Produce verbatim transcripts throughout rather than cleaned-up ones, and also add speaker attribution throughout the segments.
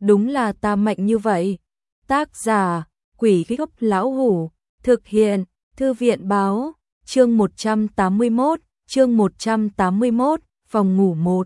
Speaker 1: đúng là ta mạnh như vậy. Tác giả, Quỷ Gốc Lão Hủ, thực hiện, Thư viện Báo, chương một trăm tám mươi mốt, chương một trăm tám mươi mốt, phòng ngủ một.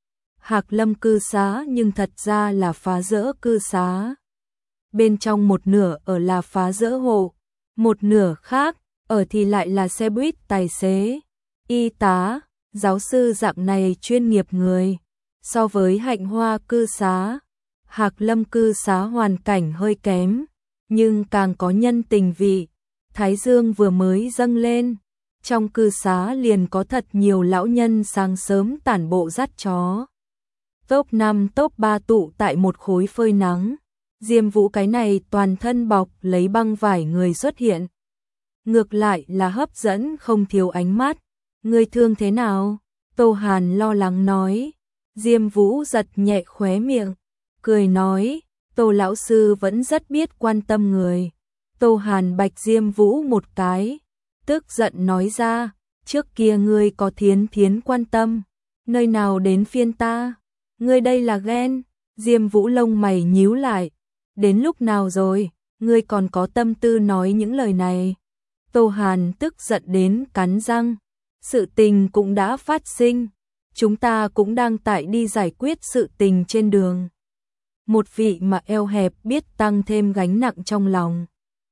Speaker 1: Hạc Lâm cư xá nhưng thật ra là phá rỡ cư xá. Bên trong một nửa ở là phá rỡ hộ, một nửa khác, ở thì lại là xe buýt tài xế, y tá, giáo sư dạng này chuyên nghiệp người. So với Hạnh Hoa cư xá, Hạc Lâm cư xá hoàn cảnh hơi kém, nhưng càng có nhân tình vị. Thái dương vừa mới dâng lên, trong cư xá liền có thật nhiều lão nhân sáng sớm tản bộ dắt chó. Top năm top ba tụ tại một khối phơi nắng. Diêm Vũ cái này toàn thân bọc lấy băng vải người xuất hiện. Ngược lại là hấp dẫn không thiếu ánh mắt. Người thương thế nào? Tô Hàn lo lắng nói. Diêm Vũ giật nhẹ khóe miệng, cười nói, Tô lão sư vẫn rất biết quan tâm người. Tô Hàn bạch Diêm Vũ một cái, tức giận nói ra, trước kia ngươi có thiến thiến quan tâm, nơi nào đến phiên ta? Ngươi đây là ghen. Diêm Vũ lông mày nhíu lại, đến lúc nào rồi, ngươi còn có tâm tư nói những lời này? Tô Hàn tức giận đến cắn răng, sự tình cũng đã phát sinh, chúng ta cũng đang tại đi giải quyết sự tình trên đường. Một vị mà eo hẹp biết tăng thêm gánh nặng trong lòng.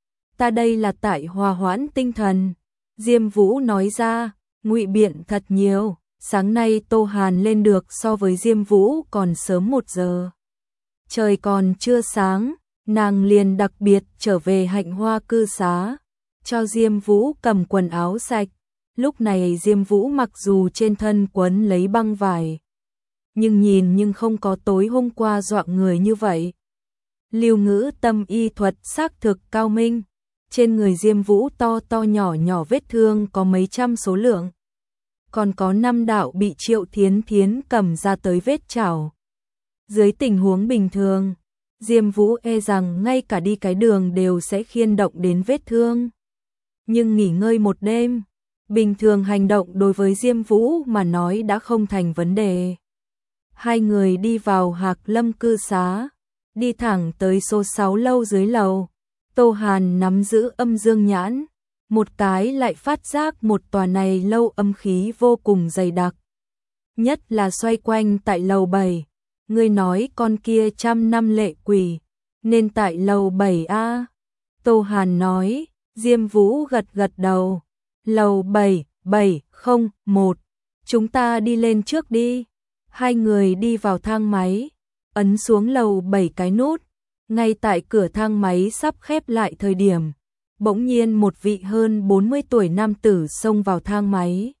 Speaker 1: Ta đây là tại hòa hoãn tinh thần. Diêm Vũ nói ra, ngụy biện thật nhiều. Sáng nay Tô Hàn lên được so với Diêm Vũ còn sớm một giờ. Trời còn chưa sáng, nàng liền đặc biệt trở về Hạnh Hoa cư xá, cho Diêm Vũ cầm quần áo sạch. Lúc này Diêm Vũ mặc dù trên thân quấn lấy băng vải, nhưng nhìn nhưng không có tối hôm qua dọa người như vậy. Lưu Ngữ tâm y thuật xác thực cao minh, trên người Diêm Vũ to to nhỏ nhỏ vết thương có mấy trăm số lượng. Còn có năm đạo bị Triệu Thiến Thiến cầm ra tới vết chảo. Dưới tình huống bình thường, Diêm Vũ e rằng ngay cả đi cái đường đều sẽ khiên động đến vết thương. Nhưng nghỉ ngơi một đêm, bình thường hành động đối với Diêm Vũ mà nói đã không thành vấn đề. Hai người đi vào Hạc Lâm cư xá, đi thẳng tới số sáu lâu dưới lầu. Tô Hàn nắm giữ âm dương nhãn, một cái lại phát giác một tòa này lâu âm khí vô cùng dày đặc. Nhất là xoay quanh tại lầu bảy, ngươi nói con kia trăm năm lệ quỷ, nên tại lầu bảy a. Tô Hàn nói, Diêm Vũ gật gật đầu, lầu bảy, bảy không một, chúng ta đi lên trước đi. Hai người đi vào thang máy, ấn xuống lầu bảy cái nút, ngay tại cửa thang máy sắp khép lại thời điểm. Bỗng nhiên một vị hơn bốn mươi tuổi nam tử xông vào thang máy.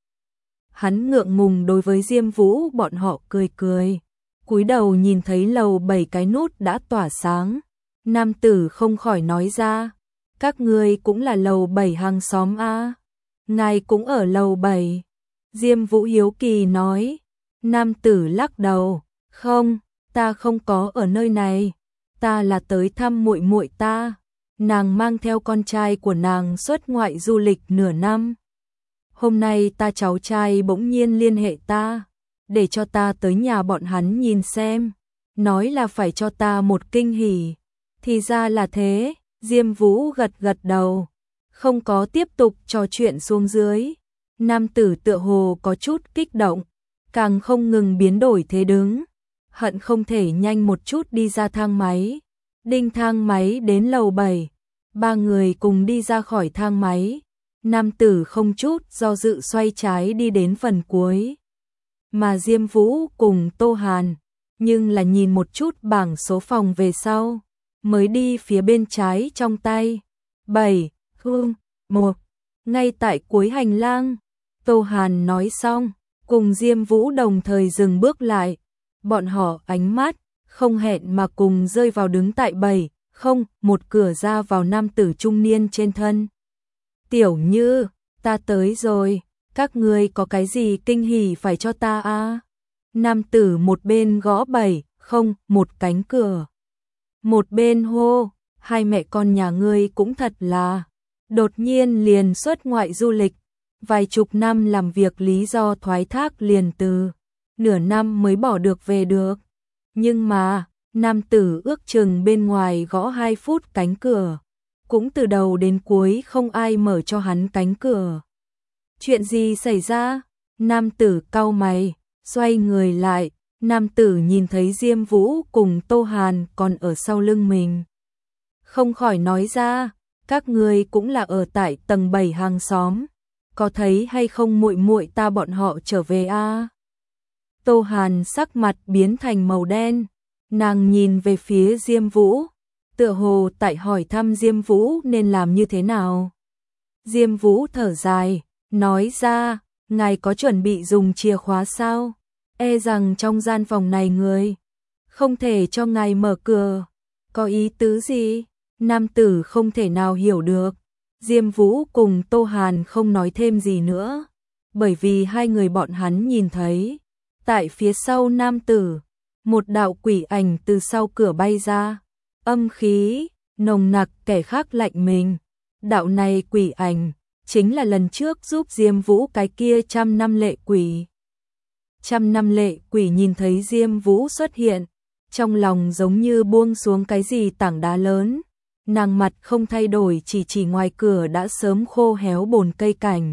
Speaker 1: Hắn ngượng ngùng đối với Diêm Vũ bọn họ cười cười. Cúi đầu nhìn thấy lầu bảy cái nút đã tỏa sáng. Nam tử không khỏi nói ra, các ngươi cũng là lầu bảy hàng xóm a? Ngài cũng ở lầu bảy? Diêm Vũ hiếu kỳ nói. Nam tử lắc đầu, không, ta không có ở nơi này, ta là tới thăm muội muội ta. Nàng mang theo con trai của nàng xuất ngoại du lịch nửa năm. Hôm nay ta cháu trai bỗng nhiên liên hệ ta, để cho ta tới nhà bọn hắn nhìn xem, nói là phải cho ta một kinh hỉ. Thì ra là thế. Diêm Vũ gật gật đầu, không có tiếp tục trò chuyện xuống dưới. Nam tử tựa hồ có chút kích động, càng không ngừng biến đổi thế đứng, hận không thể nhanh một chút đi ra thang máy. Đinh thang máy đến lầu bảy, ba người cùng đi ra khỏi thang máy. Nam tử không chút do dự xoay trái đi đến phần cuối, mà Diêm Vũ cùng Tô Hàn nhưng là nhìn một chút bảng số phòng về sau, mới đi phía bên trái trong tay. bảy, hương, một, ngay tại cuối hành lang. Tô Hàn nói xong, cùng Diêm Vũ đồng thời dừng bước lại. Bọn họ ánh mắt không hẹn mà cùng rơi vào đứng tại bảy, không, một cửa ra vào nam tử trung niên trên thân. Tiểu Như, ta tới rồi, các ngươi có cái gì kinh hỉ phải cho ta a? Nam tử một bên gõ bảy, không, một cánh cửa. Một bên hô, hai mẹ con nhà ngươi cũng thật là, đột nhiên liền xuất ngoại du lịch, vài chục năm làm việc lý do thoái thác liền từ, nửa năm mới bỏ được về được. Nhưng mà, Nam tử ước chừng bên ngoài gõ hai phút cánh cửa, cũng từ đầu đến cuối không ai mở cho hắn cánh cửa. Chuyện gì xảy ra? Nam tử cau mày, xoay người lại, nam tử nhìn thấy Diêm Vũ cùng Tô Hàn còn ở sau lưng mình. Không khỏi nói ra, các người cũng là ở tại tầng bảy hàng xóm, có thấy hay không muội muội ta bọn họ trở về a? À? Tô Hàn sắc mặt biến thành màu đen, nàng nhìn về phía Diêm Vũ, tựa hồ tại hỏi thăm Diêm Vũ nên làm như thế nào. Diêm Vũ thở dài, nói ra, ngài có chuẩn bị dùng chìa khóa sao? E rằng trong gian phòng này người không thể cho ngài mở cửa. Có ý tứ gì? Nam tử không thể nào hiểu được. Diêm Vũ cùng Tô Hàn không nói thêm gì nữa, bởi vì hai người bọn hắn nhìn thấy, tại phía sau nam tử, một đạo quỷ ảnh từ sau cửa bay ra, âm khí nồng nặc kẻ khác lạnh mình. Đạo này quỷ ảnh chính là lần trước giúp Diêm Vũ cái kia trăm năm lệ quỷ. Trăm năm lệ quỷ nhìn thấy Diêm Vũ xuất hiện, trong lòng giống như buông xuống cái gì tảng đá lớn. Nàng mặt không thay đổi, chỉ chỉ ngoài cửa đã sớm khô héo bồn cây cảnh.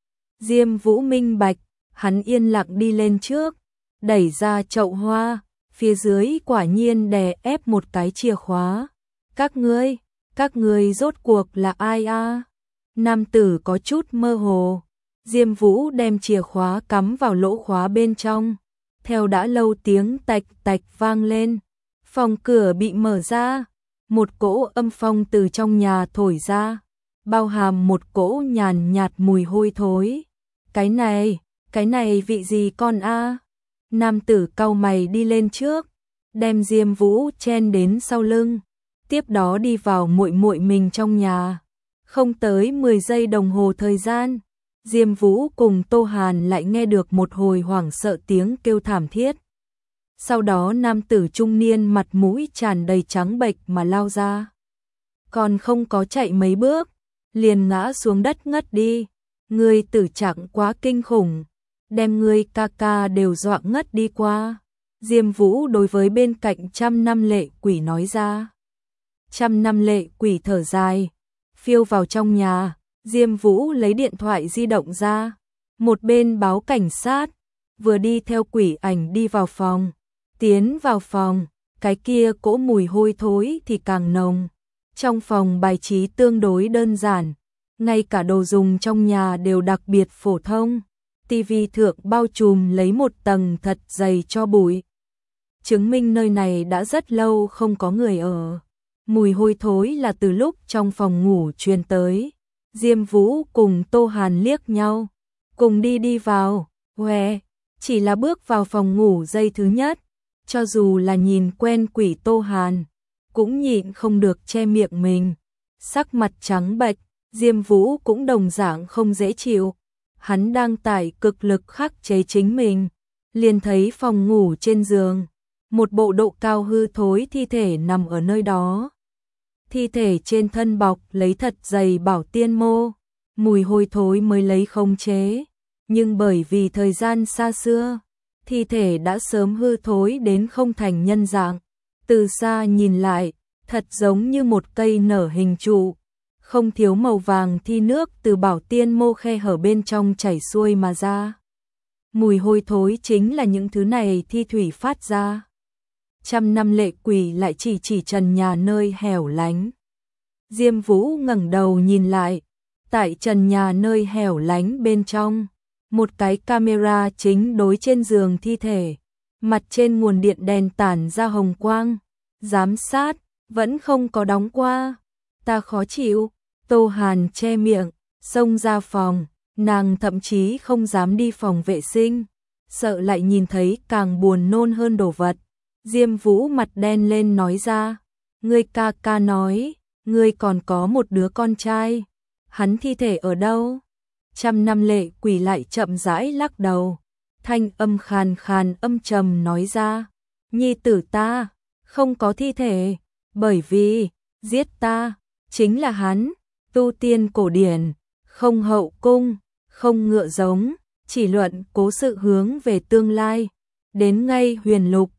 Speaker 1: Diêm Vũ minh bạch, hắn yên lặng đi lên trước, đẩy ra chậu hoa, phía dưới quả nhiên đè ép một cái chìa khóa. Các ngươi, các ngươi rốt cuộc là ai a? À? Nam tử có chút mơ hồ. Diêm Vũ đem chìa khóa cắm vào lỗ khóa bên trong, theo đã lâu tiếng tạch tạch vang lên, phòng cửa bị mở ra. Một cỗ âm phong từ trong nhà thổi ra, bao hàm một cỗ nhàn nhạt mùi hôi thối. Cái này, cái này vị gì con a? À? Nam tử cau mày đi lên trước, đem Diêm Vũ chen đến sau lưng, tiếp đó đi vào muội muội mình trong nhà. Không tới mười giây đồng hồ thời gian, Diêm Vũ cùng Tô Hàn lại nghe được một hồi hoảng sợ tiếng kêu thảm thiết. Sau đó nam tử trung niên mặt mũi tràn đầy trắng bệch mà lao ra. Còn không có chạy mấy bước, liền ngã xuống đất ngất đi. Người tử trạng quá kinh khủng, đem người ca ca đều dọa ngất đi qua. Diêm Vũ đối với bên cạnh trăm năm lệ quỷ nói ra. Trăm năm lệ quỷ thở dài, phiêu vào trong nhà. Diêm Vũ lấy điện thoại di động ra, một bên báo cảnh sát, vừa đi theo quỷ ảnh đi vào phòng. Tiến vào phòng, cái kia cỗ mùi hôi thối thì càng nồng. Trong phòng bài trí tương đối đơn giản, ngay cả đồ dùng trong nhà đều đặc biệt phổ thông. Tivi thượng bao trùm lấy một tầng thật dày tro bụi, chứng minh nơi này đã rất lâu không có người ở. Mùi hôi thối là từ lúc trong phòng ngủ truyền tới. Diêm Vũ cùng Tô Hàn liếc nhau, cùng đi đi vào. Hoe, chỉ là bước vào phòng ngủ giây thứ nhất, cho dù là nhìn quen quỷ Tô Hàn, cũng nhịn không được che miệng mình. Sắc mặt trắng bệch, Diêm Vũ cũng đồng dạng không dễ chịu. Hắn đang tải cực lực khắc chế chính mình, liền thấy phòng ngủ trên giường, một bộ độ cao hư thối thi thể nằm ở nơi đó. Thi thể trên thân bọc lấy thật dày bảo tiên mô, mùi hôi thối mới lấy không chế, nhưng bởi vì thời gian xa xưa, thi thể đã sớm hư thối đến không thành nhân dạng. Từ xa nhìn lại, thật giống như một cây nở hình trụ, không thiếu màu vàng thi nước từ bảo tiên mô khe hở bên trong chảy xuôi mà ra. Mùi hôi thối chính là những thứ này thi thủy phát ra. Trăm năm lệ quỷ lại chỉ chỉ trần nhà nơi hẻo lánh. Diêm Vũ ngẩng đầu nhìn lại, tại trần nhà nơi hẻo lánh bên trong, một cái camera chính đối trên giường thi thể, mặt trên nguồn điện đèn tản ra hồng quang, giám sát vẫn không có đóng qua. Ta khó chịu. Tô Hàn che miệng, xông ra phòng, nàng thậm chí không dám đi phòng vệ sinh, sợ lại nhìn thấy càng buồn nôn hơn đồ vật. Diêm Vũ mặt đen lên nói ra, ngươi ca ca nói, ngươi còn có một đứa con trai, hắn thi thể ở đâu? Trăm năm lệ quỷ lại chậm rãi lắc đầu, thanh âm khàn khàn âm trầm nói ra, nhi tử ta, không có thi thể, bởi vì, giết ta, chính là hắn. Tu tiên cổ điển, không hậu cung, không ngựa giống, chỉ luận cố sự hướng về tương lai, đến ngay huyền lục,